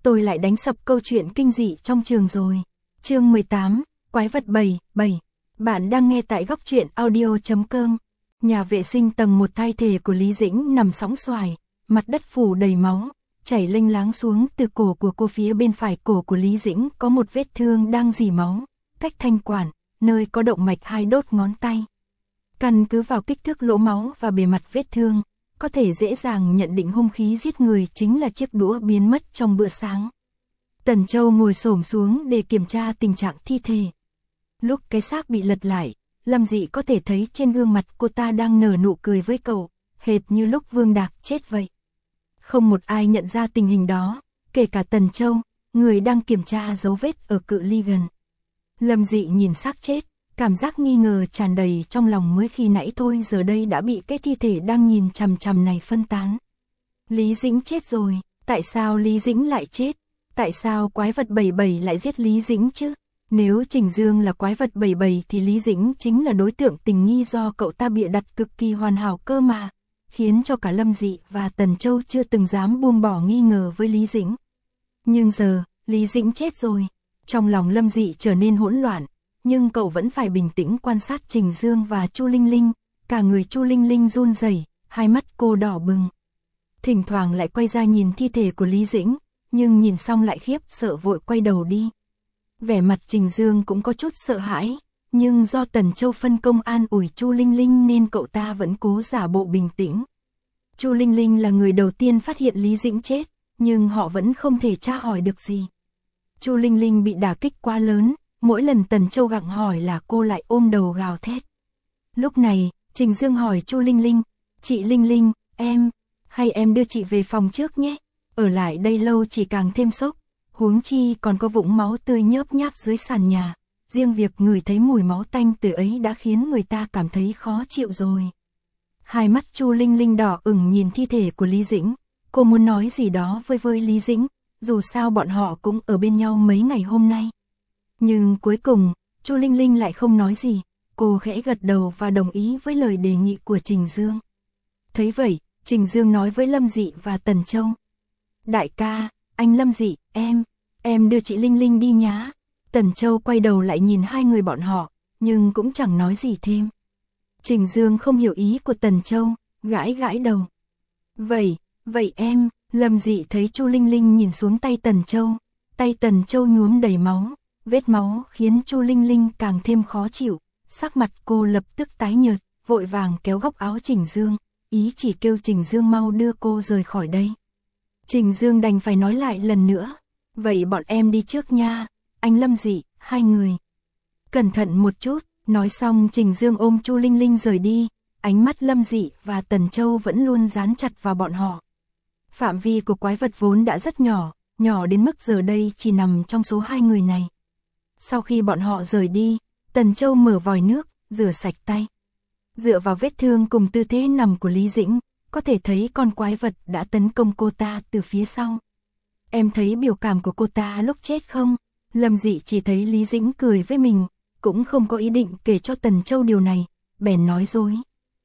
tôi lại đánh sập câu chuyện kinh dị trong trường rồi. Chương 18, Quái vật 7. Bạn đang nghe tại góc truyện audio.com. Nhà vệ sinh tầng 1, thi thể của Lý Dĩnh nằm sõng soài, mặt đất phủ đầy máu, chảy lênh láng xuống từ cổ của cô. Phía bên phải cổ của Lý Dĩnh có một vết thương đang rỉ máu, cách thanh quản, nơi có động mạch 2 đốt ngón tay. Căn cứ vào kích thước lỗ máu và bề mặt vết thương, có thể dễ dàng nhận định hung khí giết người chính là chiếc đũa biến mất trong bữa sáng. Tần Châu ngồi xổm xuống để kiểm tra tình trạng thi thể. Lúc cái xác bị lật lại, Lâm Dị có thể thấy trên gương mặt cô ta đang nở nụ cười với cậu, hệt như lúc Vương Đạc chết vậy. Không một ai nhận ra tình hình đó, kể cả Tần Châu, người đang kiểm tra dấu vết ở cự ly gần. Lâm Dị nhìn xác chết, cảm giác nghi ngờ tràn đầy trong lòng mới khi nãy thôi giờ đây đã bị cái thi thể đang nhìn chằm chằm này phân tán. Lý Dĩnh chết rồi, tại sao Lý Dĩnh lại chết? Tại sao quái vật 77 lại giết Lý Dĩnh chứ? Nếu Trình Dương là quái vật 77 thì Lý Dĩnh chính là đối tượng tình nghi do cậu ta bịa đặt cực kỳ hoàn hảo cơ mà, khiến cho cả Lâm Dị và Tần Châu chưa từng dám buông bỏ nghi ngờ với Lý Dĩnh. Nhưng giờ, Lý Dĩnh chết rồi, trong lòng Lâm Dị trở nên hỗn loạn, nhưng cậu vẫn phải bình tĩnh quan sát Trình Dương và Chu Linh Linh, cả người Chu Linh Linh run rẩy, hai mắt cô đỏ bừng. Thỉnh thoảng lại quay ra nhìn thi thể của Lý Dĩnh, nhưng nhìn xong lại khiếp sợ vội quay đầu đi. Vẻ mặt Trình Dương cũng có chút sợ hãi, nhưng do Tần Châu phân công an ủi Chu Linh Linh nên cậu ta vẫn cố giả bộ bình tĩnh. Chu Linh Linh là người đầu tiên phát hiện Lý Dĩnh chết, nhưng họ vẫn không thể tra hỏi được gì. Chu Linh Linh bị đả kích quá lớn, mỗi lần Tần Châu gặng hỏi là cô lại ôm đầu gào thét. Lúc này, Trình Dương hỏi Chu Linh Linh, "Chị Linh Linh, hay em đưa chị về phòng trước nhé, ở lại đây lâu chỉ càng thêm sốc, huống chi còn có vũng máu tươi nhớp nháp dưới sàn nhà, riêng việc ngửi thấy mùi máu tanh từ ấy đã khiến người ta cảm thấy khó chịu rồi." Hai mắt Chu Linh Linh đỏ ửng nhìn thi thể của Lý Dĩnh, cô muốn nói gì đó với Lý Dĩnh, dù sao bọn họ cũng ở bên nhau mấy ngày hôm nay. Nhưng cuối cùng, Chu Linh Linh lại không nói gì, cô khẽ gật đầu và đồng ý với lời đề nghị của Trình Dương. Thấy vậy, Trình Dương nói với Lâm Dị và Tần Châu. "Đại ca, anh Lâm Dị, em đưa chị Linh Linh đi nhá." Tần Châu quay đầu lại nhìn hai người bọn họ, nhưng cũng chẳng nói gì thêm. Trình Dương không hiểu ý của Tần Châu, gãi đầu. Vậy em, Lâm Dị thấy Chu Linh Linh nhìn xuống tay Tần Châu nhuốm đầy máu, vết máu khiến Chu Linh Linh càng thêm khó chịu, sắc mặt cô lập tức tái nhợt, vội vàng kéo góc áo Trình Dương, ý chỉ kêu Trình Dương mau đưa cô rời khỏi đây. Trình Dương đành phải nói lại lần nữa, "Vậy bọn em đi trước nha, anh Lâm Dị, hai người cẩn thận một chút." Nói xong Trình Dương ôm Chu Linh Linh rời đi, ánh mắt Lâm Dị và Tần Châu vẫn luôn dán chặt vào bọn họ. Phạm vi của quái vật vốn đã rất nhỏ đến mức giờ đây chỉ nằm trong số hai người này. Sau khi bọn họ rời đi, Tần Châu mở vòi nước, rửa sạch tay. Dựa vào vết thương cùng tư thế nằm của Lý Dĩnh, có thể thấy con quái vật đã tấn công cô ta từ phía sau. "Em thấy biểu cảm của cô ta lúc chết không?" Lâm Dị chỉ thấy Lý Dĩnh cười với mình, cũng không có ý định kể cho Tần Châu điều này, bèn nói dối.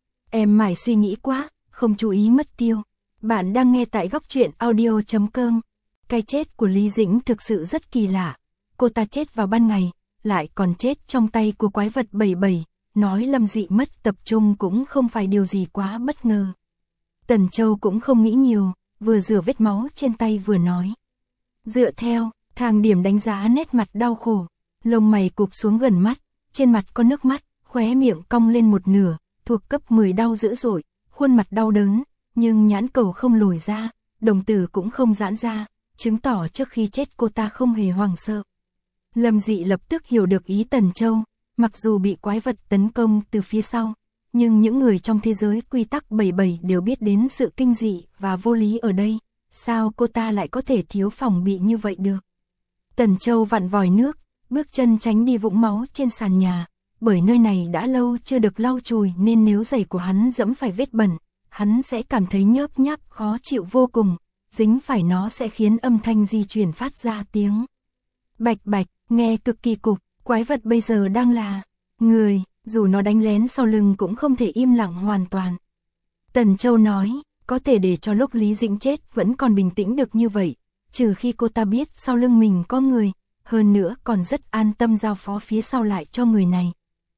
"Em mải suy nghĩ quá, không chú ý mất tiêu." Bạn đang nghe tại góc truyện audio.com. Cái chết của Lý Dĩnh thực sự rất kỳ lạ. Cô ta chết vào ban ngày, lại còn chết trong tay của quái vật 77, nói Lâm Dị mất tập trung cũng không phải điều gì quá bất ngờ. Tần Châu cũng không nghĩ nhiều, vừa rửa vết máu trên tay vừa nói. Dựa theo, thang điểm đánh giá nét mặt đau khổ, lông mày cụp xuống gần mắt, trên mặt có nước mắt, khóe miệng cong lên một nửa, thuộc cấp 10 đau dữ dội, khuôn mặt đau đớn, nhưng nhãn cầu không lồi ra, đồng tử cũng không giãn ra, chứng tỏ trước khi chết cô ta không hề hoảng sợ. Lâm Dị lập tức hiểu được ý Tần Châu, mặc dù bị quái vật tấn công từ phía sau, nhưng những người trong thế giới quy tắc 77 đều biết đến sự kinh dị và vô lý ở đây, sao cô ta lại có thể thiếu phòng bị như vậy được. Tần Châu vặn vòi nước, bước chân tránh đi vũng máu trên sàn nhà, bởi nơi này đã lâu chưa được lau chùi nên nếu giày của hắn dẫm phải vết bẩn, hắn sẽ cảm thấy nhớp nháp khó chịu vô cùng, dính phải nó sẽ khiến âm thanh di chuyển phát ra tiếng bạch bạch, nghe cực kỳ cục. Quái vật bây giờ đang là người, dù nó đánh lén sau lưng cũng không thể im lặng hoàn toàn. Tần Châu nói, có thể để cho lúc Lý Dĩnh chết vẫn còn bình tĩnh được như vậy, trừ khi cô ta biết sau lưng mình có người, hơn nữa còn rất an tâm giao phó phía sau lại cho người này.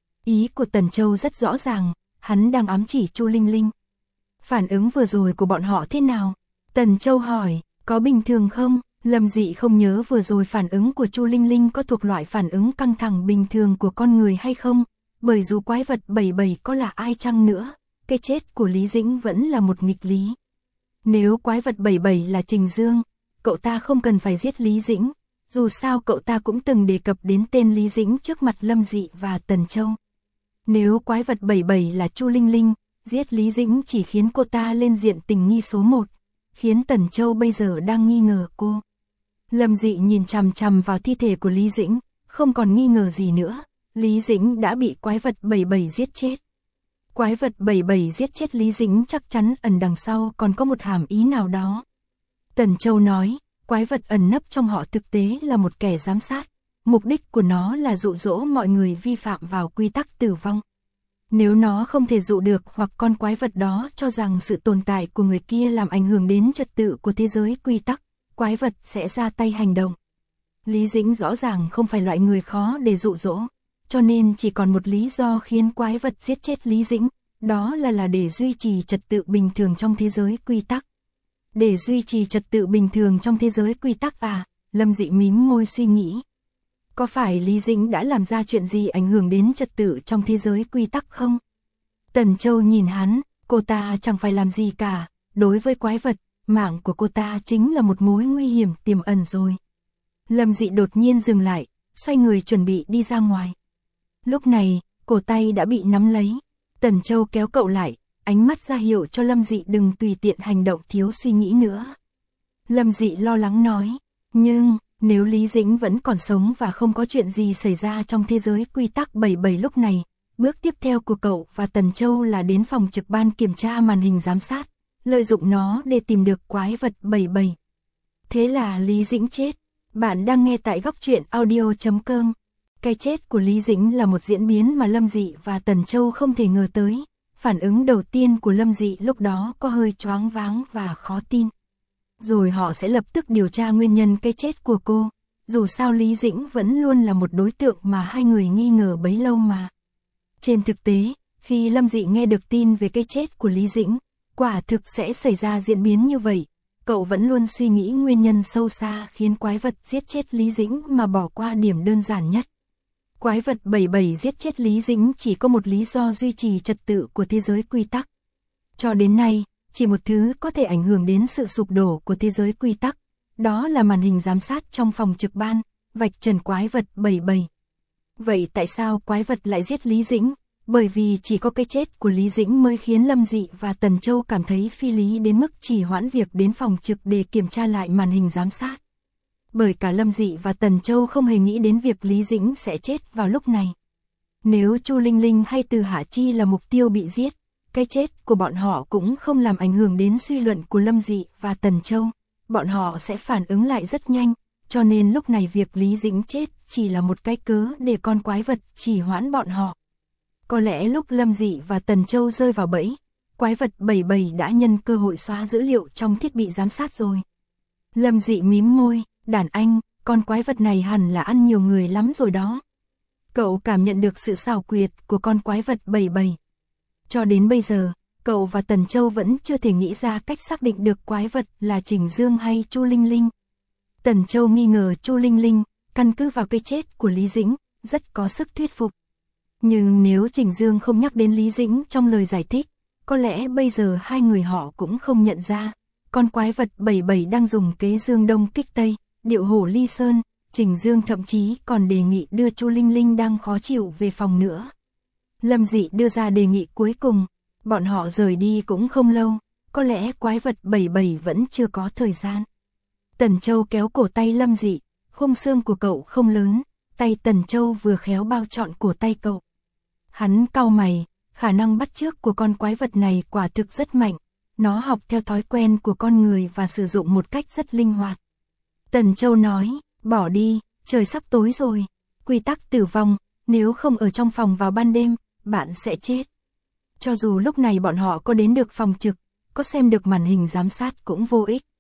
Ý của Tần Châu rất rõ ràng, hắn đang ám chỉ Chu Linh Linh. Phản ứng vừa rồi của bọn họ thế nào? Tần Châu hỏi, có bình thường không? Lâm Dị không nhớ vừa rồi phản ứng của Chu Linh Linh có thuộc loại phản ứng căng thẳng bình thường của con người hay không, bởi dù quái vật 77 có là ai chăng nữa, cái chết của Lý Dĩnh vẫn là một nghịch lý. Nếu quái vật 77 là Trình Dương, cậu ta không cần phải giết Lý Dĩnh, dù sao cậu ta cũng từng đề cập đến tên Lý Dĩnh trước mặt Lâm Dị và Tần Châu. Nếu quái vật 77 là Chu Linh Linh, giết Lý Dĩnh chỉ khiến cô ta lên diện tình nghi số 1, khiến Tần Châu bây giờ đang nghi ngờ cô. Lâm Dị nhìn chằm chằm vào thi thể của Lý Dĩnh, không còn nghi ngờ gì nữa, Lý Dĩnh đã bị quái vật 77 giết chết. Quái vật 77 giết chết Lý Dĩnh chắc chắn ẩn đằng sau còn có một hàm ý nào đó. Tần Châu nói, quái vật ẩn nấp trong họ thực tế là một kẻ giám sát, mục đích của nó là dụ dỗ mọi người vi phạm vào quy tắc tử vong. Nếu nó không thể dụ được hoặc con quái vật đó cho rằng sự tồn tại của người kia làm ảnh hưởng đến trật tự của thế giới quy tắc, quái vật sẽ ra tay hành động. Lý Dĩnh rõ ràng không phải loại người khó để dụ dỗ, cho nên chỉ còn một lý do khiến quái vật giết chết Lý Dĩnh, đó là để duy trì trật tự bình thường trong thế giới quy tắc. Để duy trì trật tự bình thường trong thế giới quy tắc à? Lâm Dị mím môi suy nghĩ. Có phải Lý Dĩnh đã làm ra chuyện gì ảnh hưởng đến trật tự trong thế giới quy tắc không? Tần Châu nhìn hắn, cô ta chẳng phải làm gì cả, đối với quái vật, mạng của cô ta chính là một mối nguy hiểm tiềm ẩn rồi. Lâm Dị đột nhiên dừng lại, xoay người chuẩn bị đi ra ngoài. Lúc này, cổ tay đã bị nắm lấy. Tần Châu kéo cậu lại, ánh mắt ra hiệu cho Lâm Dị đừng tùy tiện hành động thiếu suy nghĩ nữa. Lâm Dị lo lắng nói, nhưng nếu Lý Dĩnh vẫn còn sống và không có chuyện gì xảy ra trong thế giới quy tắc 77 lúc này, bước tiếp theo của cậu và Tần Châu là đến phòng trực ban kiểm tra màn hình giám sát, lợi dụng nó để tìm được quái vật 77. Thế là Lý Dĩnh chết. Bạn đang nghe tại góc truyện audio.com. Cái chết của Lý Dĩnh là một diễn biến mà Lâm Dị và Tần Châu không thể ngờ tới. Phản ứng đầu tiên của Lâm Dị lúc đó có hơi choáng váng và khó tin. Rồi họ sẽ lập tức điều tra nguyên nhân cái chết của cô. Dù sao Lý Dĩnh vẫn luôn là một đối tượng mà hai người nghi ngờ bấy lâu mà. Trên thực tế, khi Lâm Dị nghe được tin về cái chết của Lý Dĩnh, quả thực sẽ xảy ra diễn biến như vậy. Cậu vẫn luôn suy nghĩ nguyên nhân sâu xa khiến quái vật giết chết Lý Dĩnh mà bỏ qua điểm đơn giản nhất. Quái vật 77 giết chết Lý Dĩnh chỉ có một lý do duy trì trật tự của thế giới quy tắc. Cho đến nay, chỉ một thứ có thể ảnh hưởng đến sự sụp đổ của thế giới quy tắc, đó là màn hình giám sát trong phòng trực ban, vạch trần quái vật 77. Vậy tại sao quái vật lại giết Lý Dĩnh? Bởi vì chỉ có cái chết của Lý Dĩnh mới khiến Lâm Dị và Tần Châu cảm thấy phi lý đến mức trì hoãn việc đến phòng trực để kiểm tra lại màn hình giám sát. Bởi cả Lâm Dị và Tần Châu không hề nghĩ đến việc Lý Dĩnh sẽ chết vào lúc này. Nếu Chu Linh Linh hay Từ Hạ Chi là mục tiêu bị giết, cái chết của bọn họ cũng không làm ảnh hưởng đến suy luận của Lâm Dị và Tần Châu. Bọn họ sẽ phản ứng lại rất nhanh, cho nên lúc này việc Lý Dĩnh chết chỉ là một cái cớ để con quái vật trì hoãn bọn họ. Có lẽ lúc Lâm Dị và Tần Châu rơi vào bẫy, quái vật 77 đã nhân cơ hội xóa dữ liệu trong thiết bị giám sát rồi. Lâm Dị mím môi, đàn anh, con quái vật này hẳn là ăn nhiều người lắm rồi đó. Cậu cảm nhận được sự xảo quyệt của con quái vật 77. Cho đến bây giờ, cậu và Tần Châu vẫn chưa thể nghĩ ra cách xác định được quái vật là Trình Dương hay Chu Linh Linh. Tần Châu nghi ngờ Chu Linh Linh, căn cứ vào cái chết của Lý Dĩnh, rất có sức thuyết phục. Nhưng nếu Trình Dương không nhắc đến Lý Dĩnh trong lời giải thích, có lẽ bây giờ hai người họ cũng không nhận ra. Con quái vật 77 đang dùng kế dương đông kích tây, điệu hổ ly sơn, Trình Dương thậm chí còn đề nghị đưa Chu Linh Linh đang khó chịu về phòng nữa. Lâm Dị đưa ra đề nghị cuối cùng, bọn họ rời đi cũng không lâu, có lẽ quái vật 77 vẫn chưa có thời gian. Tần Châu kéo cổ tay Lâm Dị, khung xương của cậu không lớn, tay Tần Châu vừa khéo bao trọn cổ tay cậu. Hắn cau mày, khả năng bắt chước của con quái vật này quả thực rất mạnh, nó học theo thói quen của con người và sử dụng một cách rất linh hoạt. Tần Châu nói, bỏ đi, trời sắp tối rồi, quy tắc tử vong, nếu không ở trong phòng vào ban đêm, bạn sẽ chết. Cho dù lúc này bọn họ có đến được phòng trực, có xem được màn hình giám sát cũng vô ích.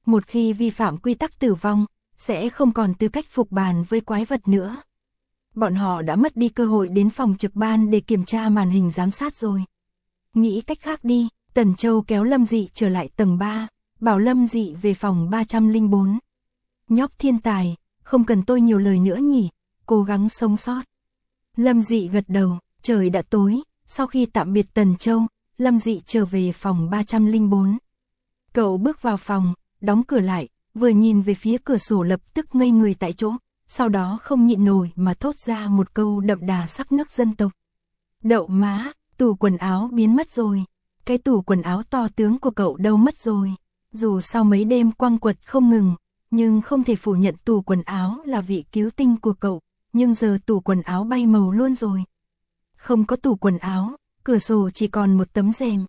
Một khi vi phạm quy tắc tử vong, sẽ không còn tư cách phục bàn với quái vật nữa. Bọn họ đã mất đi cơ hội đến phòng trực ban để kiểm tra màn hình giám sát rồi. Nghĩ cách khác đi, Tần Châu kéo Lâm Dị trở lại tầng 3, bảo Lâm Dị về phòng 304. Nhóc thiên tài, không cần tôi nhiều lời nữa nhỉ, cố gắng sống sót. Lâm Dị gật đầu, trời đã tối, sau khi tạm biệt Tần Châu, Lâm Dị trở về phòng 304. Cậu bước vào phòng, đóng cửa lại, vừa nhìn về phía cửa sổ lập tức ngây người tại chỗ, sau đó không nhịn nổi mà thốt ra một câu đậm đà sắc nước dân tộc. Đậu má, tủ quần áo biến mất rồi. Cái tủ quần áo to tướng của cậu đâu mất rồi. Dù sau mấy đêm quăng quật không ngừng, nhưng không thể phủ nhận tủ quần áo là vị cứu tinh của cậu, nhưng giờ tủ quần áo bay màu luôn rồi. Không có tủ quần áo, cửa sổ chỉ còn một tấm rèm.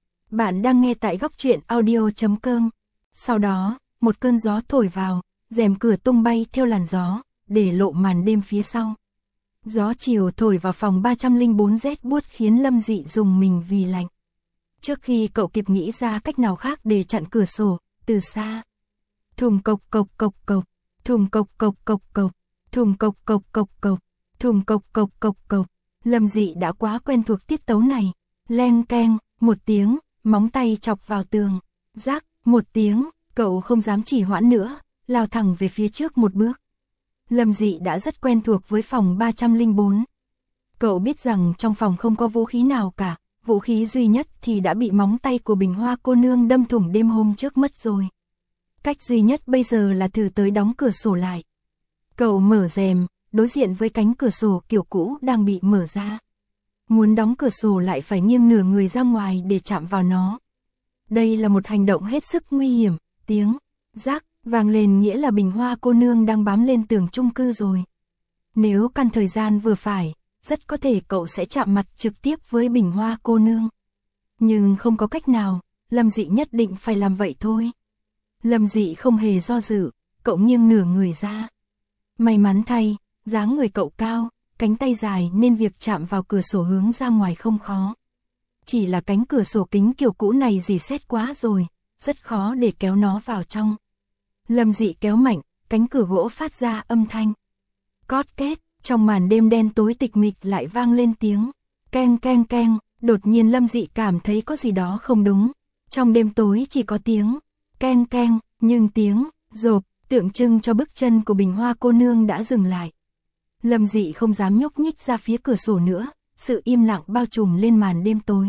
Bạn đang nghe tại góc truyện audio.com. Sau đó, một cơn gió thổi vào, rèm cửa tung bay theo làn gió, để lộ màn đêm phía sau. Gió chiều thổi vào phòng 304 rét buốt khiến Lâm Dị rùng mình vì lạnh. Trước khi cậu kịp nghĩ ra cách nào khác để chặn cửa sổ, từ xa. Thùng cộc cộc cộc cộc, thùng cộc cộc cộc cộc, thùng cộc cộc cộc cộc, thùng cộc cộc cộc cộc. Lâm Dị đã quá quen thuộc tiết tấu này. Leng keng, một tiếng, móng tay chọc vào tường. Rác, một tiếng, cậu không dám trì hoãn nữa, lao thẳng về phía trước một bước. Lâm Dị đã rất quen thuộc với phòng 304. Cậu biết rằng trong phòng không có vũ khí nào cả, vũ khí duy nhất thì đã bị móng tay của Bình Hoa cô nương đâm thủng đêm hôm trước mất rồi. Cách duy nhất bây giờ là thử tới đóng cửa sổ lại. Cậu mở rèm, đối diện với cánh cửa sổ kiểu cũ đang bị mở ra. Muốn đóng cửa sổ lại phải nghiêng nửa người ra ngoài để chạm vào nó. Đây là một hành động hết sức nguy hiểm, tiếng rác vang lên nghĩa là Bình Hoa cô nương đang bám lên tường chung cư rồi. Nếu căn thời gian vừa phải, rất có thể cậu sẽ chạm mặt trực tiếp với Bình Hoa cô nương. Nhưng không có cách nào, Lâm Dị nhất định phải làm vậy thôi. Lâm Dị không hề do dự, cậu nghiêng nửa người ra. May mắn thay, dáng người cậu cao, cánh tay dài nên việc chạm vào cửa sổ hướng ra ngoài không khó. Chỉ là cánh cửa sổ kính kiểu cũ này rỉ sét quá rồi, rất khó để kéo nó vào trong. Lâm Dị kéo mạnh, cánh cửa gỗ phát ra âm thanh. Cót két, trong màn đêm đen tối tịch mịch lại vang lên tiếng. Keng keng keng, đột nhiên Lâm Dị cảm thấy có gì đó không đúng. Trong đêm tối chỉ có tiếng keng keng, nhưng tiếng rộp, tượng trưng cho bước chân của Bình Hoa cô nương đã dừng lại. Lâm Dị không dám nhúc nhích ra phía cửa sổ nữa, sự im lặng bao trùm lên màn đêm tối.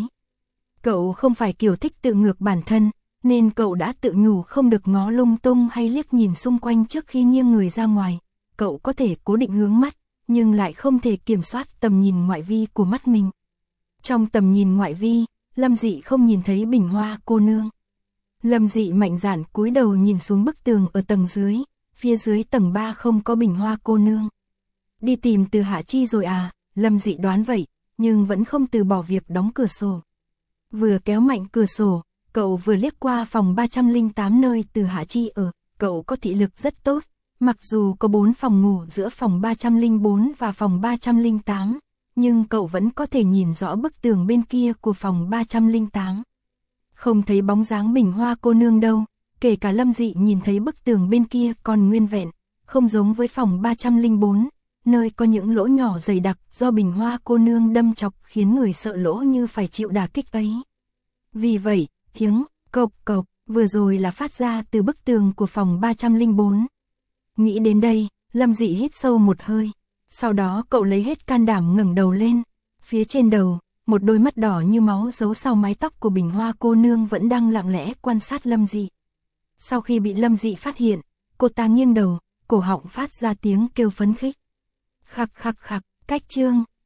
Cậu không phải kiểu thích tự ngược bản thân, nên cậu đã tự nhủ không được ngó lung tung hay liếc nhìn xung quanh trước khi nghiêng người ra ngoài. Cậu có thể cố định hướng mắt, nhưng lại không thể kiểm soát tầm nhìn ngoại vi của mắt mình. Trong tầm nhìn ngoại vi, Lâm Dị không nhìn thấy Bình Hoa cô nương. Lâm Dị mạnh dạn cúi đầu nhìn xuống bức tường ở tầng dưới, phía dưới tầng 3 không có Bình Hoa cô nương. Đi tìm Từ Hạ Chi rồi à, Lâm Dị đoán vậy, nhưng vẫn không từ bỏ việc đóng cửa sổ. Vừa kéo mạnh cửa sổ, cậu vừa liếc qua phòng 308 nơi Từ Hạ Chi ở, cậu có thị lực rất tốt, mặc dù có 4 phòng ngủ giữa phòng 304 và phòng 308, nhưng cậu vẫn có thể nhìn rõ bức tường bên kia của phòng 308. Không thấy bóng dáng Bình Hoa cô nương đâu, kể cả Lâm Dị nhìn thấy bức tường bên kia còn nguyên vẹn, không giống với phòng 304, nơi có những lỗ nhỏ dày đặc do Bình Hoa cô nương đâm chọc khiến người sợ lỗ như phải chịu đả kích ấy. Vì vậy, tiếng cộc cộc vừa rồi là phát ra từ bức tường của phòng 304. Nghĩ đến đây, Lâm Dị hít sâu một hơi, sau đó cậu lấy hết can đảm ngẩng đầu lên. Phía trên đầu, một đôi mắt đỏ như máu giấu sau mái tóc của Bình Hoa cô nương vẫn đang lặng lẽ quan sát Lâm Dị. Sau khi bị Lâm Dị phát hiện, cô ta nghiêng đầu, cổ họng phát ra tiếng kêu phấn khích. Khặc khặc khặc, cách chương.